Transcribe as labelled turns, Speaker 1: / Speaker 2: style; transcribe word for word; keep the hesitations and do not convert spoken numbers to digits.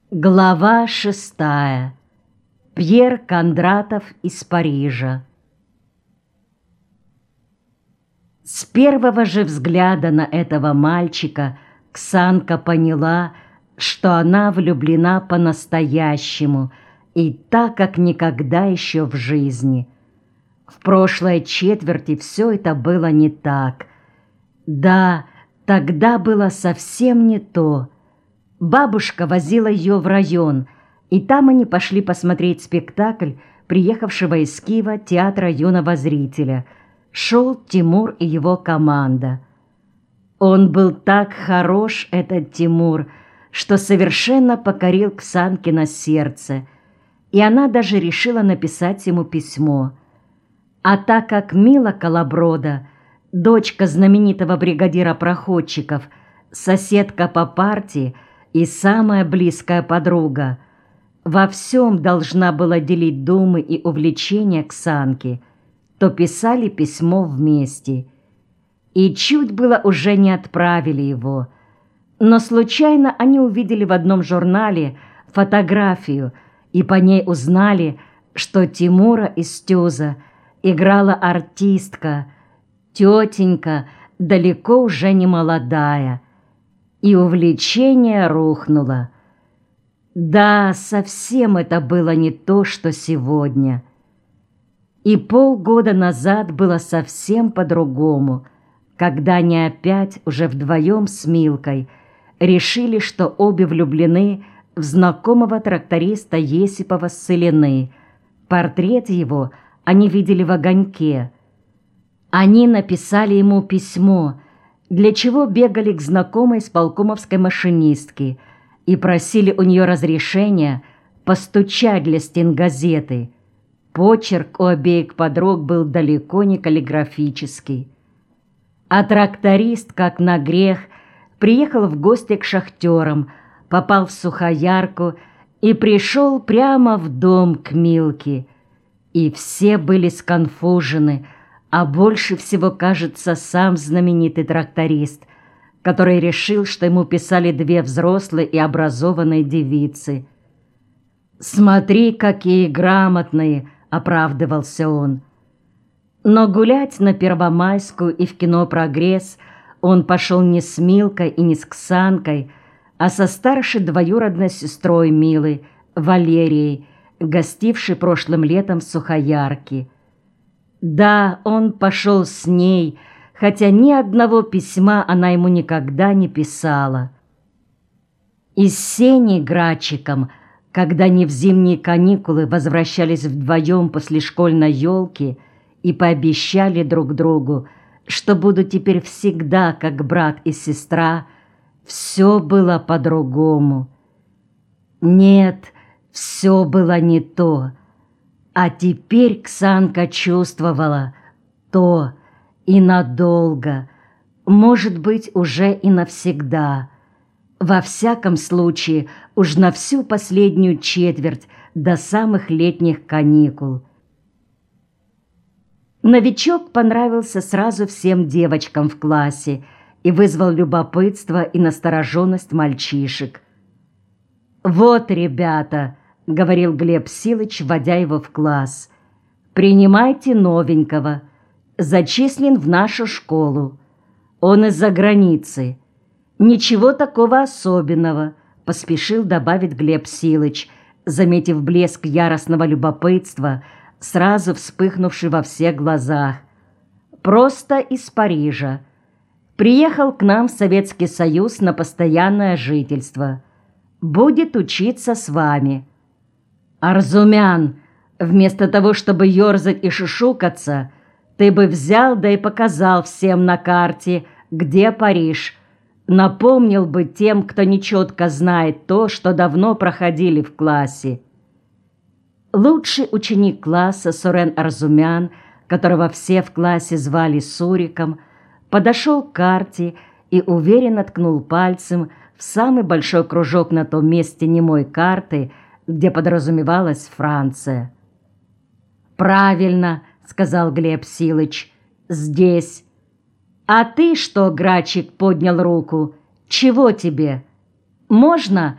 Speaker 1: Глава шестая. Пьер Кондратов из Парижа. С первого же взгляда на этого мальчика Ксанка поняла, что она влюблена по-настоящему и так, как никогда еще в жизни. В прошлой четверти все это было не так. Да, тогда было совсем не то. Бабушка возила ее в район, и там они пошли посмотреть спектакль приехавшего из Киева театра юного зрителя. Шел Тимур и его команда. Он был так хорош, этот Тимур, что совершенно покорил Ксанкино сердце, и она даже решила написать ему письмо. А так как Мила Колоброда, дочка знаменитого бригадира проходчиков, соседка по партии и самая близкая подруга, во всем должна была делить думы и увлечения Ксанки, то писали письмо вместе. И чуть было уже не отправили его, но случайно они увидели в одном журнале фотографию и по ней узнали, что Тимура из Тюза играла артистка, тетенька, далеко уже не молодая, и увлечение рухнуло. Да, совсем это было не то, что сегодня. И полгода назад было совсем по-другому, когда они опять уже вдвоем с Милкой решили, что обе влюблены в знакомого тракториста Есипова с Целины. Портрет его они видели в огоньке. Они написали ему письмо, для чего бегали к знакомой сполкомовской машинистке и просили у нее разрешения постучать для стенгазеты. Почерк у обеих подруг был далеко не каллиграфический. А тракторист, как на грех, приехал в гости к шахтерам, попал в Сухоярку и пришел прямо в дом к Милке. И все были сконфужены, а больше всего, кажется, сам знаменитый тракторист, который решил, что ему писали две взрослые и образованные девицы. «Смотри, какие грамотные!» — оправдывался он. Но гулять на Первомайскую и в кино «Прогресс» он пошел не с Милкой и не с Ксанкой, а со старшей двоюродной сестрой Милы, Валерией, гостившей прошлым летом в Сухоярке. Да, он пошел с ней, хотя ни одного письма она ему никогда не писала. И с Сеней Грачиком, когда они в зимние каникулы возвращались вдвоем после школьной елки и пообещали друг другу, что будут теперь всегда как брат и сестра, все было по-другому. Нет, все было не то. А теперь Ксанка чувствовала то и надолго, может быть, уже и навсегда. Во всяком случае, уж на всю последнюю четверть до самых летних каникул. Новичок понравился сразу всем девочкам в классе и вызвал любопытство и настороженность мальчишек. «Вот, ребята», — говорил Глеб Силыч, вводя его в класс, «принимайте новенького, зачислен в нашу школу. Он из-за границы. Ничего такого особенного», — поспешил добавить Глеб Силыч, заметив блеск яростного любопытства, сразу вспыхнувший во всех глазах. «Просто из Парижа. Приехал к нам в Советский Союз на постоянное жительство. Будет учиться с вами». «Арзумян, вместо того, чтобы ерзать и шушукаться, ты бы взял да и показал всем на карте, где Париж. Напомнил бы тем, кто нечетко знает то, что давно проходили в классе». Лучший ученик класса Сурен Арзумян, которого все в классе звали Суриком, подошел к карте и уверенно ткнул пальцем в самый большой кружок на том месте немой карты, где подразумевалась Франция. «Правильно», — сказал Глеб Силыч, — «здесь». «А ты что, Грачик?» — поднял руку. «Чего тебе? Можно